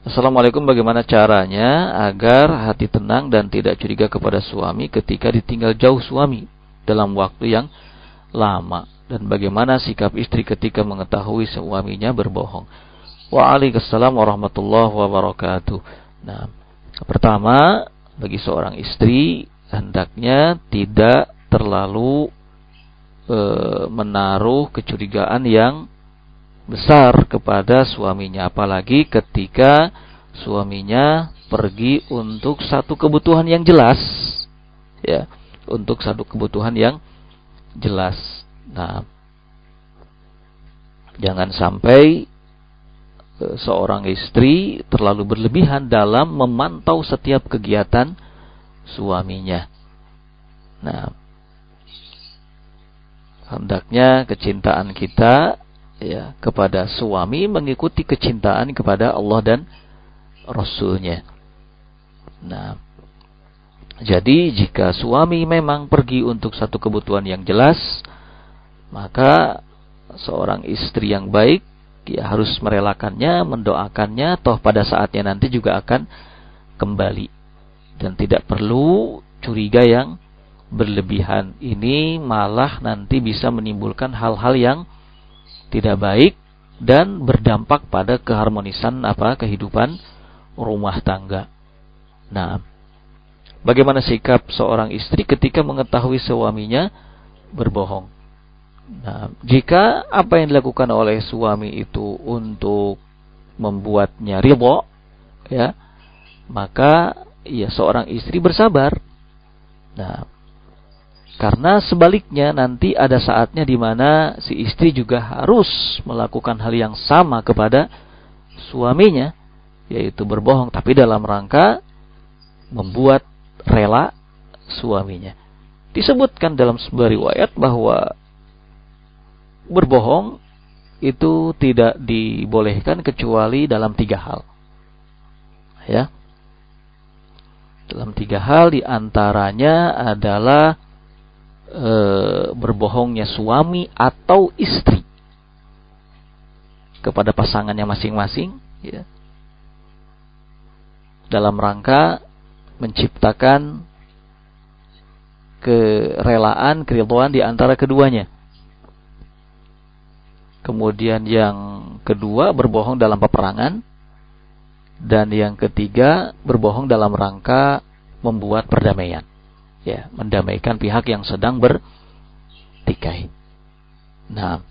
Assalamualaikum, bagaimana caranya agar hati tenang dan tidak curiga kepada suami ketika ditinggal jauh suami dalam waktu yang lama? Dan bagaimana sikap istri ketika mengetahui suaminya berbohong? Waalaikumsalam warahmatullahi wabarakatuh. Nah, pertama, bagi seorang istri hendaknya tidak terlalu menaruh kecurigaan yang besar kepada suaminya, apalagi ketika suaminya pergi untuk satu kebutuhan yang jelas, ya, untuk satu kebutuhan yang jelas. Nah, jangan sampai seorang istri terlalu berlebihan dalam memantau setiap kegiatan suaminya. Nah, hendaknya kecintaan kita, ya, kepada suami mengikuti kecintaan kepada Allah dan Rasul-Nya. Nah, jadi jika suami memang pergi untuk satu kebutuhan yang jelas, maka seorang istri yang baik, ya, harus merelakannya, mendoakannya, toh pada saatnya nanti juga akan kembali. Dan tidak perlu curiga yang berlebihan. Ini malah nanti bisa menimbulkan hal-hal yang tidak baik dan berdampak pada keharmonisan kehidupan rumah tangga. Nah, bagaimana sikap seorang istri ketika mengetahui suaminya berbohong? Nah, jika apa yang dilakukan oleh suami itu untuk membuatnya ridha, ya, maka ya seorang istri bersabar. Nah, karena sebaliknya nanti ada saatnya di mana si istri juga harus melakukan hal yang sama kepada suaminya, yaitu berbohong, tapi dalam rangka membuat rela suaminya. Disebutkan dalam sebuah riwayat bahwa berbohong itu tidak dibolehkan kecuali dalam 3 hal. Ya. Dalam 3 hal, diantaranya adalah berbohongnya suami atau istri kepada pasangannya masing-masing, ya, dalam rangka menciptakan kerelaan, keridhaan di antara keduanya. Kemudian yang kedua, berbohong dalam peperangan. Dan yang ketiga, berbohong dalam rangka membuat perdamaian, ya, mendamaikan pihak yang sedang bertikai. Nah,